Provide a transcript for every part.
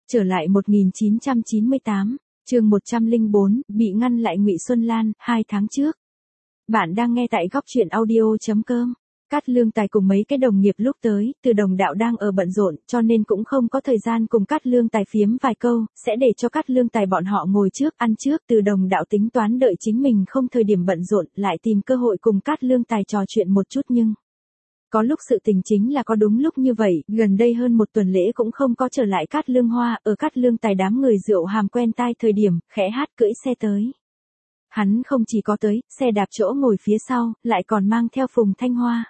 Trở lại 1998, chương 104, bị ngăn lại Ngụy Xuân Lan, 2 tháng trước. Bạn đang nghe tại góc truyện audio.com. Cát Lương Tài cùng mấy cái đồng nghiệp lúc tới, Từ Đồng Đạo đang ở bận rộn, cho nên cũng không có thời gian cùng Cát Lương Tài phiếm vài câu, sẽ để cho Cát Lương Tài bọn họ ngồi trước, ăn trước. Từ Đồng Đạo tính toán đợi chính mình không thời điểm bận rộn, lại tìm cơ hội cùng Cát Lương Tài trò chuyện một chút nhưng... Có lúc sự tình chính là có đúng lúc như vậy, gần đây hơn một tuần lễ cũng không có trở lại Cát Lương Hoa, ở Cát Lương Tài đám người rượu hàm quen tai thời điểm, khẽ hát cưỡi xe tới. Hắn không chỉ có tới, xe đạp chỗ ngồi phía sau, lại còn mang theo Phùng Thanh Hoa.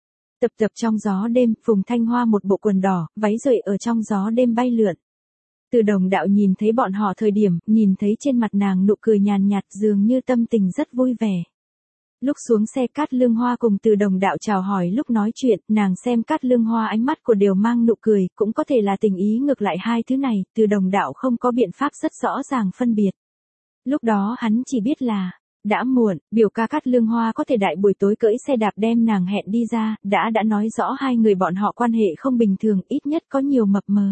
Tập trong gió đêm, Phùng Thanh Hoa một bộ quần đỏ, váy rời ở trong gió đêm bay lượn. Từ Đồng Đạo nhìn thấy bọn họ thời điểm, nhìn thấy trên mặt nàng nụ cười nhàn nhạt dường như tâm tình rất vui vẻ. Lúc xuống xe Cát Lương Hoa cùng Từ Đồng Đạo chào hỏi lúc nói chuyện, nàng xem Cát Lương Hoa ánh mắt của đều mang nụ cười, cũng có thể là tình ý ngược lại hai thứ này, Từ Đồng Đạo không có biện pháp rất rõ ràng phân biệt. Lúc đó hắn chỉ biết là, đã muộn, biểu ca Cát Lương Hoa có thể đại buổi tối cưỡi xe đạp đem nàng hẹn đi ra, đã nói rõ hai người bọn họ quan hệ không bình thường, ít nhất có nhiều mập mờ.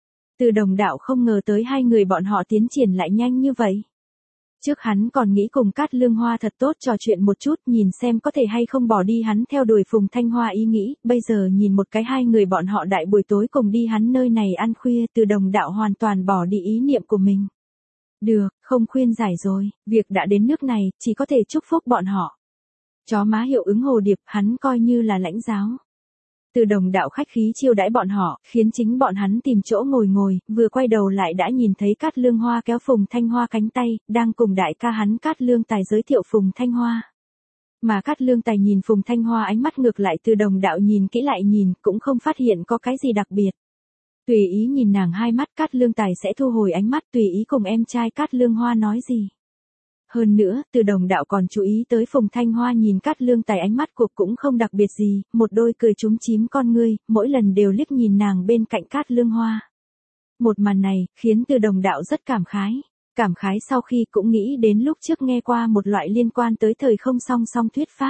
Từ Đồng Đạo không ngờ tới hai người bọn họ tiến triển lại nhanh như vậy. Trước hắn còn nghĩ cùng Cát Lương Hoa thật tốt trò chuyện một chút, nhìn xem có thể hay không bỏ đi hắn theo đuổi Phùng Thanh Hoa ý nghĩ, bây giờ nhìn một cái hai người bọn họ đại buổi tối cùng đi hắn nơi này ăn khuya, Từ Đồng Đạo hoàn toàn bỏ đi ý niệm của mình. Được, không khuyên giải rồi, việc đã đến nước này, chỉ có thể chúc phúc bọn họ. Chó má hiệu ứng hồ điệp, hắn coi như là lãnh giáo. Từ Đồng Đạo khách khí chiêu đãi bọn họ, khiến chính bọn hắn tìm chỗ ngồi, vừa quay đầu lại đã nhìn thấy Cát Lương Hoa kéo Phùng Thanh Hoa cánh tay, đang cùng đại ca hắn Cát Lương Tài giới thiệu Phùng Thanh Hoa. Mà Cát Lương Tài nhìn Phùng Thanh Hoa ánh mắt ngược lại Từ Đồng Đạo nhìn kỹ lại nhìn, cũng không phát hiện có cái gì đặc biệt. Tùy ý nhìn nàng hai mắt Cát Lương Tài sẽ thu hồi ánh mắt tùy ý cùng em trai Cát Lương Hoa nói gì. Hơn nữa, Từ Đồng Đạo còn chú ý tới Phùng Thanh Hoa nhìn Cát Lương Tài ánh mắt cuộc cũng không đặc biệt gì, một đôi cười chúm chím con ngươi, mỗi lần đều liếc nhìn nàng bên cạnh Cát Lương Hoa. Một màn này, khiến Từ Đồng Đạo rất cảm khái. Cảm khái sau khi cũng nghĩ đến lúc trước nghe qua một loại liên quan tới thời không song song thuyết pháp.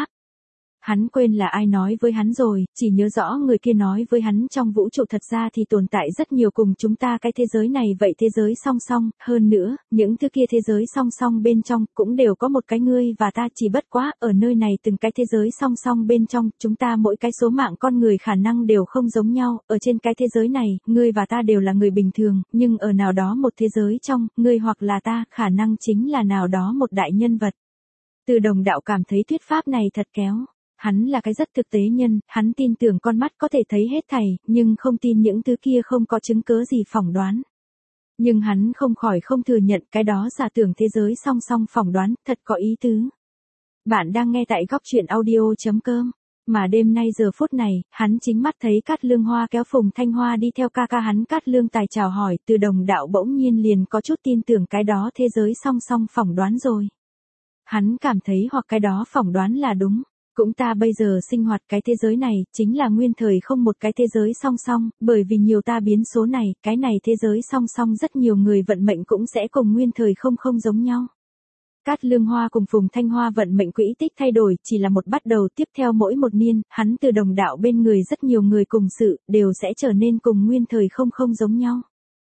Hắn quên là ai nói với hắn rồi, chỉ nhớ rõ người kia nói với hắn trong vũ trụ thật ra thì tồn tại rất nhiều cùng chúng ta cái thế giới này vậy thế giới song song, hơn nữa, những thứ kia thế giới song song bên trong cũng đều có một cái ngươi và ta chỉ bất quá, ở nơi này từng cái thế giới song song bên trong, chúng ta mỗi cái số mạng con người khả năng đều không giống nhau, ở trên cái thế giới này, ngươi và ta đều là người bình thường, nhưng ở nào đó một thế giới trong, ngươi hoặc là ta, khả năng chính là nào đó một đại nhân vật. Từ Đồng Đạo cảm thấy thuyết pháp này thật kéo. Hắn là cái rất thực tế nhân, hắn tin tưởng con mắt có thể thấy hết thảy, nhưng không tin những thứ kia không có chứng cớ gì phỏng đoán. Nhưng hắn không khỏi không thừa nhận cái đó giả tưởng thế giới song song phỏng đoán, thật có ý tứ. Bạn đang nghe tại góc truyện audio.com. Mà đêm nay giờ phút này, hắn chính mắt thấy Cát Lương Hoa kéo Phùng Thanh Hoa đi theo ca ca hắn Cát Lương Tài chào hỏi, Từ Đồng Đạo bỗng nhiên liền có chút tin tưởng cái đó thế giới song song phỏng đoán rồi. Hắn cảm thấy hoặc cái đó phỏng đoán là đúng. Cũng ta bây giờ sinh hoạt cái thế giới này, chính là nguyên thời không một cái thế giới song song, bởi vì nhiều ta biến số này, cái này thế giới song song rất nhiều người vận mệnh cũng sẽ cùng nguyên thời không giống nhau. Cát Lương Hoa cùng Phùng Thanh Hoa vận mệnh quỹ tích thay đổi, chỉ là một bắt đầu tiếp theo mỗi một niên, hắn Từ Đồng Đạo bên người rất nhiều người cùng sự, đều sẽ trở nên cùng nguyên thời không giống nhau.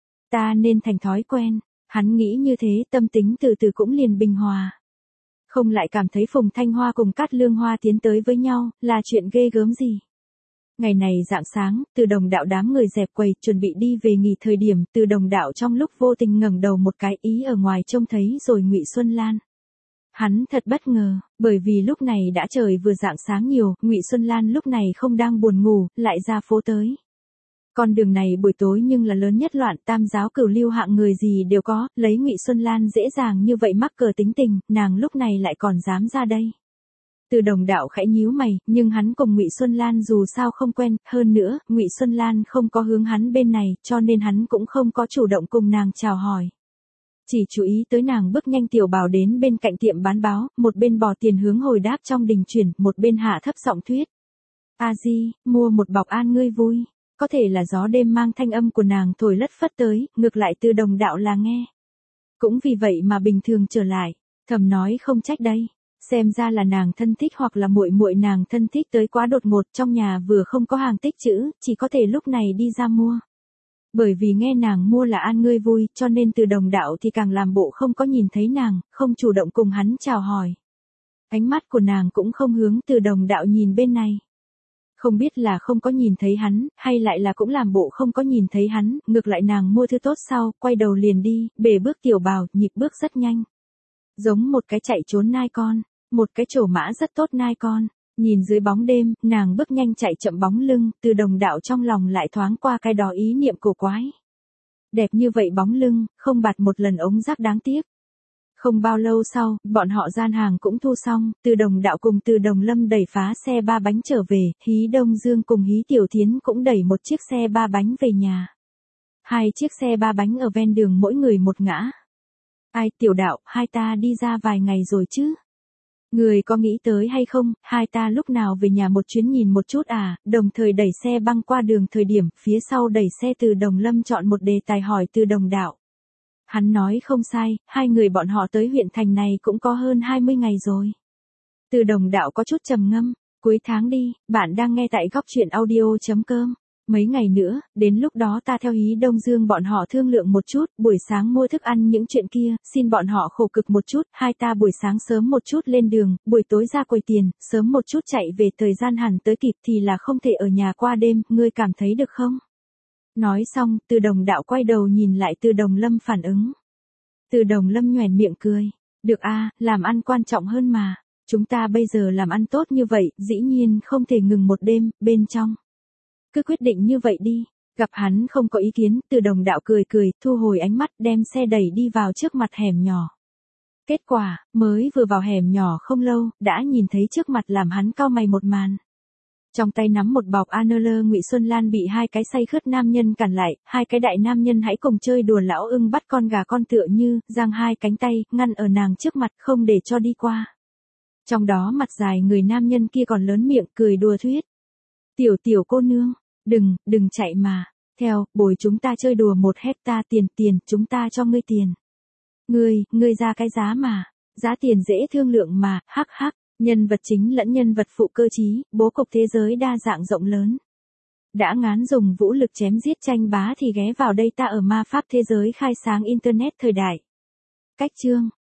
Ta nên thành thói quen, hắn nghĩ như thế tâm tính từ từ cũng liền bình hòa. Không lại cảm thấy Phùng Thanh Hoa cùng Cát Lương Hoa tiến tới với nhau, là chuyện ghê gớm gì. Ngày này rạng sáng, Từ Đồng Đạo đám người dẹp quầy, chuẩn bị đi về nghỉ thời điểm, Từ Đồng Đạo trong lúc vô tình ngẩng đầu một cái ý ở ngoài trông thấy rồi Ngụy Xuân Lan. Hắn thật bất ngờ, bởi vì lúc này đã trời vừa rạng sáng nhiều, Ngụy Xuân Lan lúc này không đang buồn ngủ, lại ra phố tới. Con đường này buổi tối nhưng là lớn nhất loạn, tam giáo cửu lưu hạng người gì đều có, lấy Ngụy Xuân Lan dễ dàng như vậy mắc cờ tính tình, nàng lúc này lại còn dám ra đây. Từ Đồng Đạo khẽ nhíu mày, nhưng hắn cùng Ngụy Xuân Lan dù sao không quen, hơn nữa, Ngụy Xuân Lan không có hướng hắn bên này, cho nên hắn cũng không có chủ động cùng nàng chào hỏi. Chỉ chú ý tới nàng bước nhanh tiểu bảo đến bên cạnh tiệm bán báo, một bên bỏ tiền hướng hồi đáp trong đình chuyển, một bên hạ thấp giọng thuyết. A Di, mua một bọc an ngươi vui. Có thể là gió đêm mang thanh âm của nàng thổi lất phất tới, ngược lại Từ Đồng Đạo là nghe. Cũng vì vậy mà bình thường trở lại, thầm nói không trách đây. Xem ra là nàng thân thích hoặc là muội muội nàng thân thích tới quá đột ngột, trong nhà vừa không có hàng tích trữ, chỉ có thể lúc này đi ra mua. Bởi vì nghe nàng mua là an ngươi vui, cho nên Từ Đồng Đạo thì càng làm bộ không có nhìn thấy nàng, không chủ động cùng hắn chào hỏi. Ánh mắt của nàng cũng không hướng Từ Đồng Đạo nhìn bên này. Không biết là không có nhìn thấy hắn, hay lại là cũng làm bộ không có nhìn thấy hắn, ngược lại nàng mua thứ tốt sau, quay đầu liền đi, bề bước tiểu bào, nhịp bước rất nhanh. Giống một cái chạy trốn nai con, một cái trổ mã rất tốt nai con. Nhìn dưới bóng đêm, nàng bước nhanh chạy chậm bóng lưng, Từ Đồng Đạo trong lòng lại thoáng qua cái đó ý niệm cổ quái. Đẹp như vậy bóng lưng, không bạt một lần ống rác đáng tiếc. Không bao lâu sau, bọn họ gian hàng cũng thu xong, Từ Đồng Đạo cùng Từ Đồng Lâm đẩy phá xe ba bánh trở về, Hí Đông Dương cùng Hí Tiểu Thiến cũng đẩy một chiếc xe ba bánh về nhà. Hai chiếc xe ba bánh ở ven đường mỗi người một ngã. Ai Tiểu Đạo, hai ta đi ra vài ngày rồi chứ? Người có nghĩ tới hay không, hai ta lúc nào về nhà một chuyến nhìn một chút à, đồng thời đẩy xe băng qua đường thời điểm, phía sau đẩy xe Từ Đồng Lâm chọn một đề tài hỏi Từ Đồng Đạo. Hắn nói không sai, hai người bọn họ tới huyện thành này cũng có hơn 20 ngày rồi. Từ Đồng Đạo có chút trầm ngâm, cuối tháng đi, bạn đang nghe tại góc truyện audio.com. Mấy ngày nữa, đến lúc đó ta theo Hí Đông Dương bọn họ thương lượng một chút, buổi sáng mua thức ăn những chuyện kia, xin bọn họ khổ cực một chút, hai ta buổi sáng sớm một chút lên đường, buổi tối ra quầy tiền, sớm một chút chạy về thời gian hẳn tới kịp thì là không thể ở nhà qua đêm, ngươi cảm thấy được không? Nói xong, Từ Đồng Đạo quay đầu nhìn lại Từ Đồng Lâm phản ứng. Từ Đồng Lâm nhoẻn miệng cười. Được a, làm ăn quan trọng hơn mà. Chúng ta bây giờ làm ăn tốt như vậy, dĩ nhiên không thể ngừng một đêm, bên trong. Cứ quyết định như vậy đi. Gặp hắn không có ý kiến, Từ Đồng Đạo cười cười, thu hồi ánh mắt, đem xe đẩy đi vào trước mặt hẻm nhỏ. Kết quả, mới vừa vào hẻm nhỏ không lâu, đã nhìn thấy trước mặt làm hắn cau mày một màn. Trong tay nắm một bọc ANL Ngụy Xuân Lan bị hai cái say khướt nam nhân cản lại, hai cái đại nam nhân hãy cùng chơi đùa lão ưng bắt con gà con tựa như, giang hai cánh tay, ngăn ở nàng trước mặt không để cho đi qua. Trong đó mặt dài người nam nhân kia còn lớn miệng cười đùa thuyết. Tiểu cô nương, đừng chạy mà, theo, bồi chúng ta chơi đùa 1 hecta tiền, chúng ta cho ngươi tiền. Ngươi ra cái giá mà, giá tiền dễ thương lượng mà, hắc hắc. Nhân vật chính lẫn nhân vật phụ cơ trí, bố cục thế giới đa dạng rộng lớn. Đã ngán dùng vũ lực chém giết tranh bá thì ghé vào đây ta ở ma pháp thế giới khai sáng Internet thời đại. Cách chương